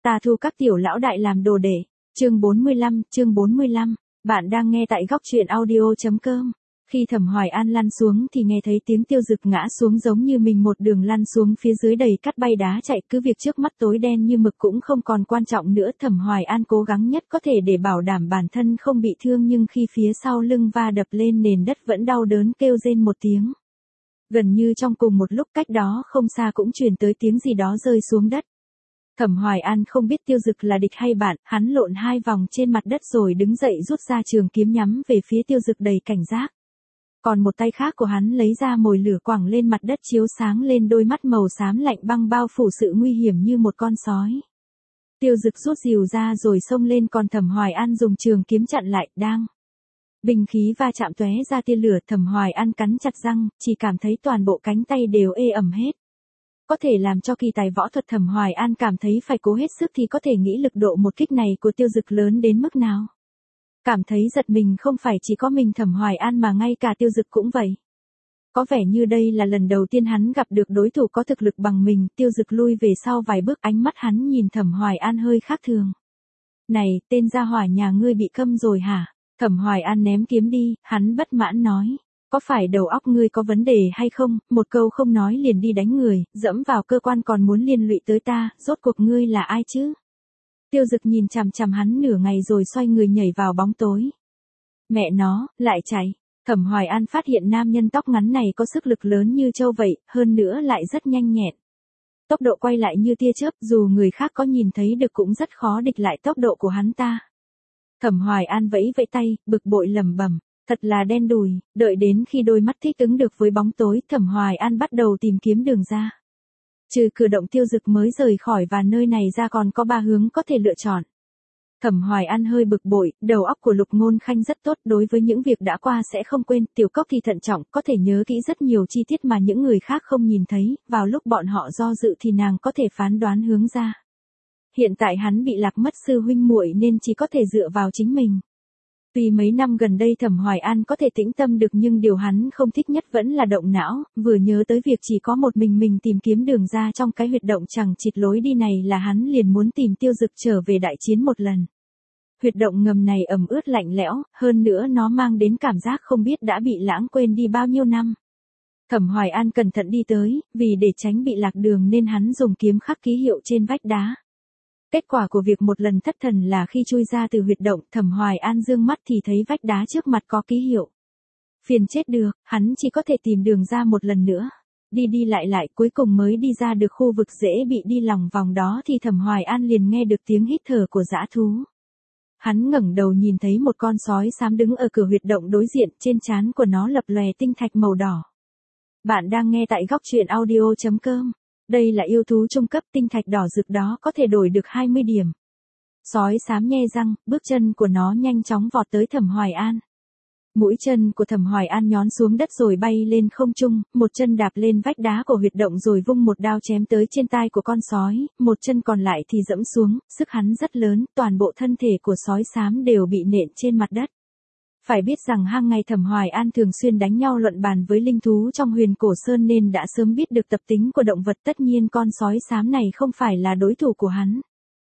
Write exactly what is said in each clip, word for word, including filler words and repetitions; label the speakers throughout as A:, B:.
A: Ta thu các tiểu lão đại làm đồ đệ. Chương bốn mươi lăm, chương bốn mươi lăm. Bạn đang nghe tại góc truyện audio chấm com. Khi Thẩm Hoài An lăn xuống thì nghe thấy tiếng Tiêu Dực ngã xuống giống như mình một đường lăn xuống phía dưới đầy cát bay đá chạy, cứ việc trước mắt tối đen như mực cũng không còn quan trọng nữa. Thẩm Hoài An cố gắng nhất có thể để bảo đảm bản thân không bị thương, nhưng khi phía sau lưng va đập lên nền đất vẫn đau đớn kêu rên một tiếng. Gần như trong cùng một lúc cách đó không xa cũng truyền tới tiếng gì đó rơi xuống đất. Thẩm Hoài An không biết Tiêu Dực là địch hay bạn, hắn lộn hai vòng trên mặt đất rồi đứng dậy rút ra trường kiếm nhắm về phía Tiêu Dực đầy cảnh giác. Còn một tay khác của hắn lấy ra mồi lửa quẳng lên mặt đất chiếu sáng lên đôi mắt màu xám lạnh băng bao phủ sự nguy hiểm như một con sói. Tiêu Dực rút rìu ra rồi xông lên, còn Thẩm Hoài An dùng trường kiếm chặn lại, đang. Binh khí va chạm tóe ra tia lửa, Thẩm Hoài An cắn chặt răng, chỉ cảm thấy toàn bộ cánh tay đều ê ẩm hết. Có thể làm cho kỳ tài võ thuật Thẩm Hoài An cảm thấy phải cố hết sức thì có thể nghĩ lực độ một kích này của Tiêu Dực lớn đến mức nào. Cảm thấy giật mình không phải chỉ có mình Thẩm Hoài An mà ngay cả Tiêu Dực cũng vậy. Có vẻ như đây là lần đầu tiên hắn gặp được đối thủ có thực lực bằng mình. Tiêu Dực lui về sau vài bước, ánh mắt hắn nhìn Thẩm Hoài An hơi khác thường. Này, tên gia hỏa nhà ngươi bị câm rồi hả? Thẩm Hoài An ném kiếm đi, hắn bất mãn nói. Có phải đầu óc ngươi có vấn đề hay không, một câu không nói liền đi đánh người, dẫm vào cơ quan còn muốn liên lụy tới ta, rốt cuộc ngươi là ai chứ? Tiêu Dực nhìn chằm chằm hắn nửa ngày rồi xoay người nhảy vào bóng tối. Mẹ nó, lại chạy. Thẩm Hoài An phát hiện nam nhân tóc ngắn này có sức lực lớn như trâu vậy, hơn nữa lại rất nhanh nhẹn. Tốc độ quay lại như tia chớp, dù người khác có nhìn thấy được cũng rất khó địch lại tốc độ của hắn ta. Thẩm Hoài An vẫy vẫy tay, bực bội lẩm bẩm. Thật là đen đủi, đợi đến khi đôi mắt thích ứng được với bóng tối, Thẩm Hoài An bắt đầu tìm kiếm đường ra. Trừ cử động Tiêu Dực mới rời khỏi và nơi này ra còn có ba hướng có thể lựa chọn. Thẩm Hoài An hơi bực bội, đầu óc của Lục Ngôn Khanh rất tốt, đối với những việc đã qua sẽ không quên, Tiểu Cốc thì thận trọng, có thể nhớ kỹ rất nhiều chi tiết mà những người khác không nhìn thấy, vào lúc bọn họ do dự thì nàng có thể phán đoán hướng ra. Hiện tại hắn bị lạc mất sư huynh muội nên chỉ có thể dựa vào chính mình. Tuy mấy năm gần đây Thẩm Hoài An có thể tĩnh tâm được nhưng điều hắn không thích nhất vẫn là động não, vừa nhớ tới việc chỉ có một mình mình tìm kiếm đường ra trong cái huyệt động chẳng chịt lối đi này là hắn liền muốn tìm Tiêu Dực trở về đại chiến một lần. Huyệt động ngầm này ẩm ướt lạnh lẽo, hơn nữa nó mang đến cảm giác không biết đã bị lãng quên đi bao nhiêu năm. Thẩm Hoài An cẩn thận đi tới, vì để tránh bị lạc đường nên hắn dùng kiếm khắc ký hiệu trên vách đá. Kết quả của việc một lần thất thần là khi chui ra từ huyệt động, Thẩm Hoài An dương mắt thì thấy vách đá trước mặt có ký hiệu. Phiền chết được, hắn chỉ có thể tìm đường ra một lần nữa. Đi đi lại lại cuối cùng mới đi ra được khu vực dễ bị đi lòng vòng đó thì Thẩm Hoài An liền nghe được tiếng hít thở của dã thú. Hắn ngẩng đầu nhìn thấy một con sói xám đứng ở cửa huyệt động đối diện, trên trán của nó lập lòe tinh thạch màu đỏ. Bạn đang nghe tại góc truyện audio chấm com. Đây là yêu thú trung cấp, tinh thạch đỏ rực đó có thể đổi được hai mươi điểm. Sói xám nhe răng, bước chân của nó nhanh chóng vọt tới Thẩm Hoài An. Mũi chân của Thẩm Hoài An nhón xuống đất rồi bay lên không trung, một chân đạp lên vách đá của huyệt động rồi vung một đao chém tới trên tai của con sói, một chân còn lại thì dẫm xuống, sức hắn rất lớn, toàn bộ thân thể của sói xám đều bị nện trên mặt đất. Phải biết rằng hàng ngày Thẩm Hoài An thường xuyên đánh nhau luận bàn với linh thú trong Huyền Cổ Sơn nên đã sớm biết được tập tính của động vật, tất nhiên con sói xám này không phải là đối thủ của hắn.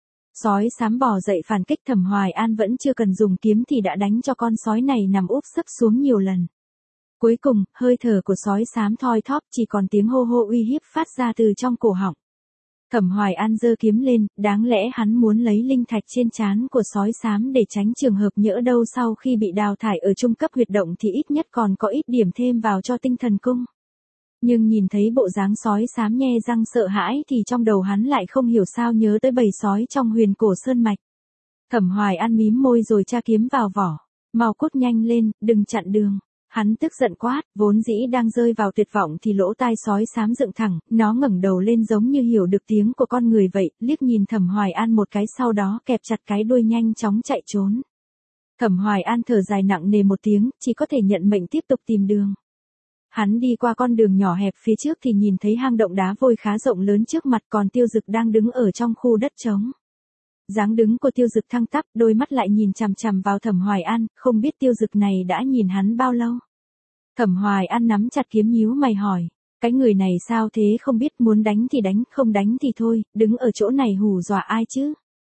A: Sói xám bò dậy phản kích, Thẩm Hoài An vẫn chưa cần dùng kiếm thì đã đánh cho con sói này nằm úp sấp xuống nhiều lần. Cuối cùng, hơi thở của sói xám thoi thóp, chỉ còn tiếng hô hô uy hiếp phát ra từ trong cổ họng. Thẩm Hoài An giơ kiếm lên, đáng lẽ hắn muốn lấy linh thạch trên trán của sói xám để tránh trường hợp nhỡ đâu sau khi bị đào thải ở trung cấp huyệt động thì ít nhất còn có ít điểm thêm vào cho tinh thần cung. Nhưng nhìn thấy bộ dáng sói xám nhe răng sợ hãi thì trong đầu hắn lại không hiểu sao nhớ tới bầy sói trong Huyền Cổ Sơn mạch. Thẩm Hoài An mím môi rồi tra kiếm vào vỏ. Mau cút nhanh lên, đừng chặn đường. Hắn tức giận quát, vốn dĩ đang rơi vào tuyệt vọng thì lỗ tai sói xám dựng thẳng, nó ngẩng đầu lên giống như hiểu được tiếng của con người vậy, liếc nhìn Thẩm Hoài An một cái sau đó kẹp chặt cái đuôi nhanh chóng chạy trốn. Thẩm Hoài An thở dài nặng nề một tiếng, chỉ có thể nhận mệnh tiếp tục tìm đường. Hắn đi qua con đường nhỏ hẹp phía trước thì nhìn thấy hang động đá vôi khá rộng lớn trước mặt, còn Tiêu Dực đang đứng ở trong khu đất trống. Dáng đứng của Tiêu Dực thăng tắp, đôi mắt lại nhìn chằm chằm vào Thẩm Hoài An, không biết Tiêu Dực này đã nhìn hắn bao lâu. Thẩm Hoài An nắm chặt kiếm nhíu mày hỏi, cái người này sao thế, không biết muốn đánh thì đánh, không đánh thì thôi, đứng ở chỗ này hù dọa ai chứ?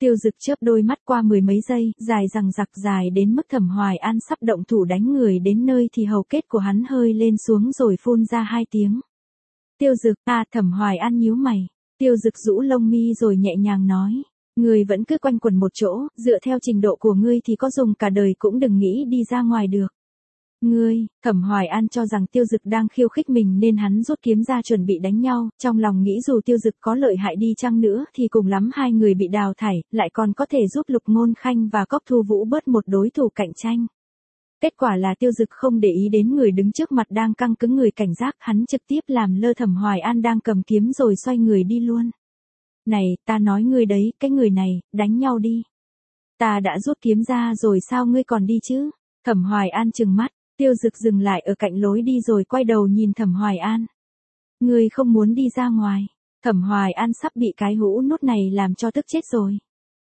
A: Tiêu Dực chớp đôi mắt qua mười mấy giây, dài rằng giặc dài đến mức Thẩm Hoài An sắp động thủ đánh người đến nơi thì hầu kết của hắn hơi lên xuống rồi phun ra hai tiếng. Tiêu Dực, à Thẩm Hoài An nhíu mày. Tiêu Dực rũ lông mi rồi nhẹ nhàng nói. Ngươi vẫn cứ quanh quẩn một chỗ, dựa theo trình độ của ngươi thì có dùng cả đời cũng đừng nghĩ đi ra ngoài được. Ngươi, Thẩm Hoài An cho rằng Tiêu Dực đang khiêu khích mình nên hắn rút kiếm ra chuẩn bị đánh nhau, trong lòng nghĩ dù Tiêu Dực có lợi hại đi chăng nữa thì cùng lắm hai người bị đào thải, lại còn có thể giúp Lục Ngôn Khanh và Cốc Thu Vũ bớt một đối thủ cạnh tranh. Kết quả là Tiêu Dực không để ý đến người đứng trước mặt đang căng cứng người cảnh giác, hắn trực tiếp làm lơ Thẩm Hoài An đang cầm kiếm rồi xoay người đi luôn. Này, ta nói ngươi đấy, cái người này, đánh nhau đi. Ta đã rút kiếm ra rồi sao ngươi còn đi chứ? Thẩm Hoài An trừng mắt. Tiêu Dực dừng lại ở cạnh lối đi rồi quay đầu nhìn Thẩm Hoài An. Ngươi không muốn đi ra ngoài. Thẩm Hoài An sắp bị cái hũ nút này làm cho tức chết rồi.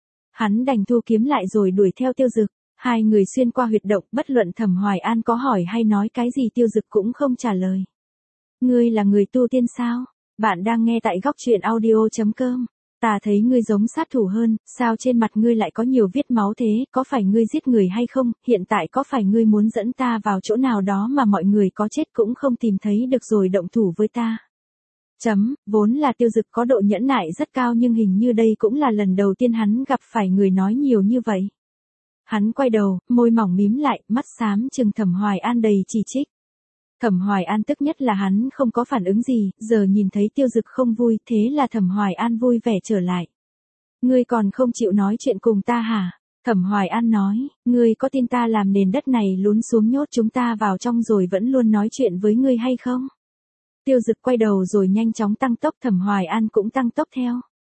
A: Hắn đành thu kiếm lại rồi đuổi theo Tiêu Dực. Hai người xuyên qua huyệt động, bất luận Thẩm Hoài An có hỏi hay nói cái gì Tiêu Dực cũng không trả lời. Ngươi là người tu tiên sao? Bạn đang nghe tại góc truyện audio chấm com. Ta thấy ngươi giống sát thủ hơn, sao trên mặt ngươi lại có nhiều vết máu thế, có phải ngươi giết người hay không, hiện tại có phải ngươi muốn dẫn ta vào chỗ nào đó mà mọi người có chết cũng không tìm thấy được rồi động thủ với ta. Chấm, vốn là Tiêu Dực có độ nhẫn nại rất cao nhưng hình như đây cũng là lần đầu tiên hắn gặp phải người nói nhiều như vậy. Hắn quay đầu, môi mỏng mím lại, mắt xám trừng Thẩm Hoài An đầy chỉ trích. Thẩm Hoài An tức nhất là hắn không có phản ứng gì, giờ nhìn thấy Tiêu Dực không vui, thế là Thẩm Hoài An vui vẻ trở lại. Ngươi còn không chịu nói chuyện cùng ta hả? Thẩm Hoài An nói, ngươi có tin ta làm nền đất này lún xuống nhốt chúng ta vào trong rồi vẫn luôn nói chuyện với ngươi hay không? Tiêu Dực quay đầu rồi nhanh chóng tăng tốc, Thẩm Hoài An cũng tăng tốc theo.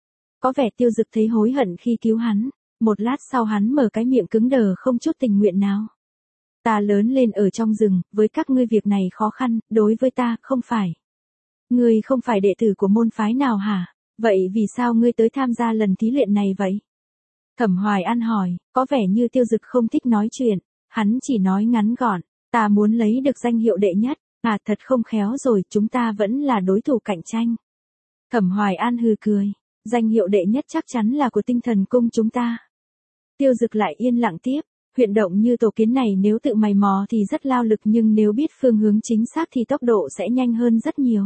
A: Có vẻ Tiêu Dực thấy hối hận khi cứu hắn, một lát sau hắn mở cái miệng cứng đờ không chút tình nguyện nào. Ta lớn lên ở trong rừng, với các ngươi việc này khó khăn, đối với ta, không phải. Ngươi không phải đệ tử của môn phái nào hả? Vậy vì sao ngươi tới tham gia lần thí luyện này vậy? Thẩm Hoài An hỏi, có vẻ như Tiêu Dực không thích nói chuyện, hắn chỉ nói ngắn gọn, ta muốn lấy được danh hiệu đệ nhất, à thật không khéo rồi, chúng ta vẫn là đối thủ cạnh tranh. Thẩm Hoài An hừ cười, danh hiệu đệ nhất chắc chắn là của Tinh Thần Cung chúng ta. Tiêu Dực lại yên lặng tiếp. Huyệt động như tổ kiến này nếu tự mày mò thì rất lao lực nhưng nếu biết phương hướng chính xác thì tốc độ sẽ nhanh hơn rất nhiều.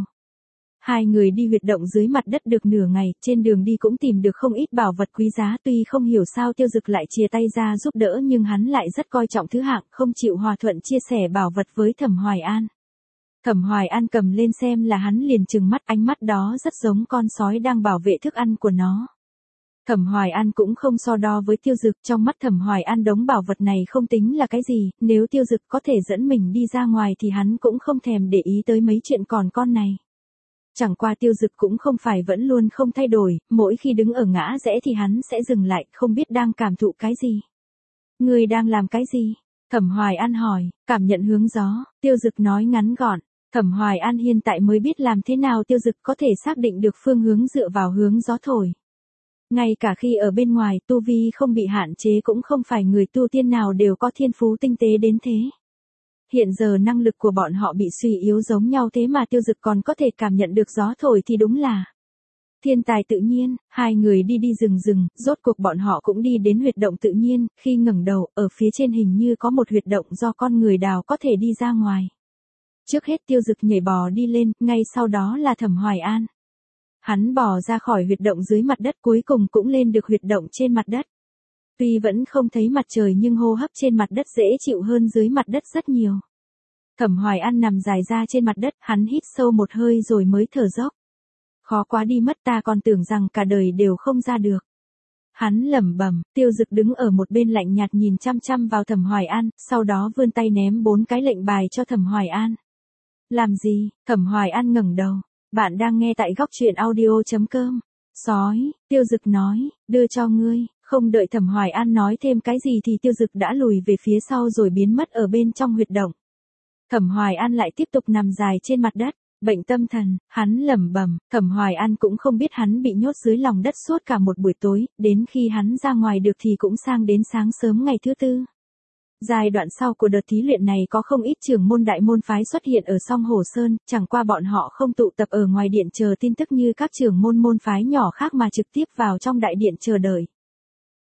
A: Hai người đi huyệt động dưới mặt đất được nửa ngày, trên đường đi cũng tìm được không ít bảo vật quý giá, tuy không hiểu sao Tiêu Dực lại chia tay ra giúp đỡ nhưng hắn lại rất coi trọng thứ hạng, không chịu hòa thuận chia sẻ bảo vật với Thẩm Hoài An. Thẩm Hoài An cầm lên xem là hắn liền trừng mắt, ánh mắt đó rất giống con sói đang bảo vệ thức ăn của nó. Thẩm Hoài An cũng không so đo với Tiêu Dực, trong mắt Thẩm Hoài An đống bảo vật này không tính là cái gì, nếu Tiêu Dực có thể dẫn mình đi ra ngoài thì hắn cũng không thèm để ý tới mấy chuyện còn con này. Chẳng qua Tiêu Dực cũng không phải vẫn luôn không thay đổi, mỗi khi đứng ở ngã rẽ thì hắn sẽ dừng lại, không biết đang cảm thụ cái gì. Người đang làm cái gì? Thẩm Hoài An hỏi, cảm nhận hướng gió, Tiêu Dực nói ngắn gọn. Thẩm Hoài An hiện tại mới biết làm thế nào Tiêu Dực có thể xác định được phương hướng dựa vào hướng gió thổi. Ngay cả khi ở bên ngoài tu vi không bị hạn chế cũng không phải người tu tiên nào đều có thiên phú tinh tế đến thế. Hiện giờ năng lực của bọn họ bị suy yếu giống nhau thế mà Tiêu Dực còn có thể cảm nhận được gió thổi thì đúng là thiên tài tự nhiên. Hai người đi đi rừng rừng, rốt cuộc bọn họ cũng đi đến huyệt động tự nhiên, khi ngẩng đầu, ở phía trên hình như có một huyệt động do con người đào có thể đi ra ngoài. Trước hết Tiêu Dực nhảy bò đi lên, ngay sau đó là Thẩm Hoài An. Hắn bò ra khỏi huyệt động dưới mặt đất cuối cùng cũng lên được huyệt động trên mặt đất. Tuy vẫn không thấy mặt trời nhưng hô hấp trên mặt đất dễ chịu hơn dưới mặt đất rất nhiều. Thẩm Hoài An nằm dài ra trên mặt đất, hắn hít sâu một hơi rồi mới thở dốc. Khó quá đi mất, ta còn tưởng rằng cả đời đều không ra được. Hắn lẩm bẩm. Tiêu Dực đứng ở một bên lạnh nhạt nhìn chăm chăm vào Thẩm Hoài An, sau đó vươn tay ném bốn cái lệnh bài cho Thẩm Hoài An. Làm gì? Thẩm Hoài An ngẩng đầu. Bạn đang nghe tại góc truyện audio chấm com. Sói, Tiêu Dực nói, đưa cho ngươi. Không đợi Thẩm Hoài An nói thêm cái gì thì Tiêu Dực đã lùi về phía sau rồi biến mất ở bên trong huyệt động. Thẩm Hoài An lại tiếp tục nằm dài trên mặt đất, bệnh tâm thần, hắn lẩm bẩm. Thẩm Hoài An cũng không biết hắn bị nhốt dưới lòng đất suốt cả một buổi tối, đến khi hắn ra ngoài được thì cũng sang đến sáng sớm ngày thứ tư. Giai đoạn sau của đợt thí luyện này có không ít trưởng môn đại môn phái xuất hiện ở Song Hồ Sơn, chẳng qua bọn họ không tụ tập ở ngoài điện chờ tin tức như các trưởng môn môn phái nhỏ khác mà trực tiếp vào trong đại điện chờ đợi.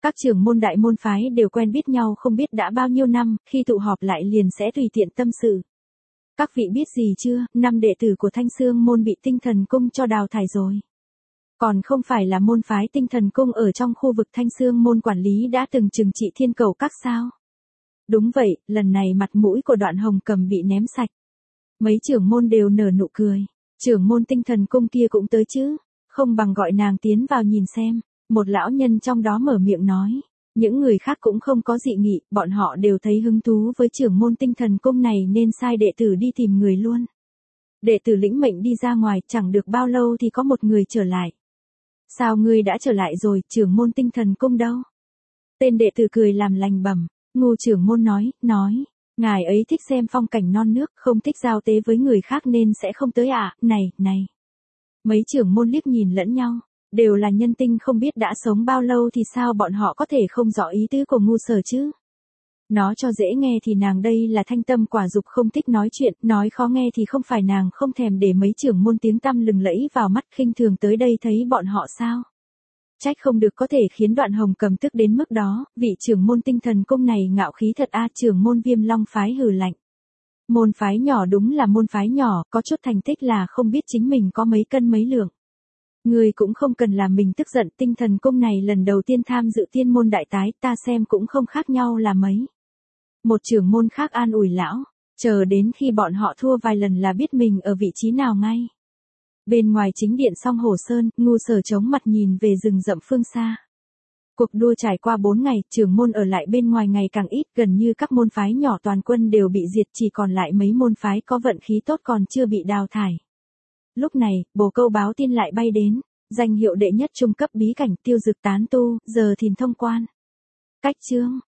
A: Các trưởng môn đại môn phái đều quen biết nhau không biết đã bao nhiêu năm, khi tụ họp lại liền sẽ tùy tiện tâm sự. Các vị biết gì chưa, năm đệ tử của Thanh Xương môn bị Tinh Thần Cung cho đào thải rồi. Còn không phải là môn phái Tinh Thần Cung ở trong khu vực Thanh Xương môn quản lý đã từng trừng trị Thiên Cầu Các sao? Đúng vậy, lần này mặt mũi của Đoạn Hồng Cầm bị ném sạch. Mấy trưởng môn đều nở nụ cười. Trưởng môn Tinh Thần Cung kia cũng tới chứ, không bằng gọi nàng tiến vào nhìn xem. Một lão nhân trong đó mở miệng nói. Những người khác cũng không có dị nghị, bọn họ đều thấy hứng thú với trưởng môn Tinh Thần Cung này nên sai đệ tử đi tìm người luôn. Đệ tử lĩnh mệnh đi ra ngoài, chẳng được bao lâu thì có một người trở lại. Sao ngươi đã trở lại rồi, trưởng môn Tinh Thần Cung đâu? Tên đệ tử cười làm lành bẩm. Ngô trưởng môn nói, nói, ngài ấy thích xem phong cảnh non nước, không thích giao tế với người khác nên sẽ không tới à, này, này. Mấy trưởng môn liếc nhìn lẫn nhau, đều là nhân tinh không biết đã sống bao lâu thì sao bọn họ có thể không rõ ý tứ của Ngu Sở chứ. Nói cho dễ nghe thì nàng đây là thanh tâm quả dục không thích nói chuyện, nói khó nghe thì không phải nàng không thèm để mấy trưởng môn tiếng tăm lừng lẫy vào mắt khinh thường tới đây thấy bọn họ sao. Trách không được có thể khiến Đoạn Hồng Cầm tức đến mức đó, vị trưởng môn Tinh Thần Cung này ngạo khí thật a. Trưởng môn Viêm Long phái hừ lạnh. Môn phái nhỏ đúng là môn phái nhỏ, có chút thành tích là không biết chính mình có mấy cân mấy lượng. Người cũng không cần làm mình tức giận, Tinh Thần Cung này lần đầu tiên tham dự tiên môn đại tái, ta xem cũng không khác nhau là mấy. Một trưởng môn khác an ủi lão, chờ đến khi bọn họ thua vài lần là biết mình ở vị trí nào ngay. Bên ngoài chính điện Song Hồ Sơn, Ngu Sở chống mặt nhìn về rừng rậm phương xa. Cuộc đua trải qua bốn ngày, trưởng môn ở lại bên ngoài ngày càng ít, gần như các môn phái nhỏ toàn quân đều bị diệt, chỉ còn lại mấy môn phái có vận khí tốt còn chưa bị đào thải. Lúc này, bồ câu báo tin lại bay đến, danh hiệu đệ nhất trung cấp bí cảnh Tiêu Dực tán tu, giờ thìn thông quan. Cách chương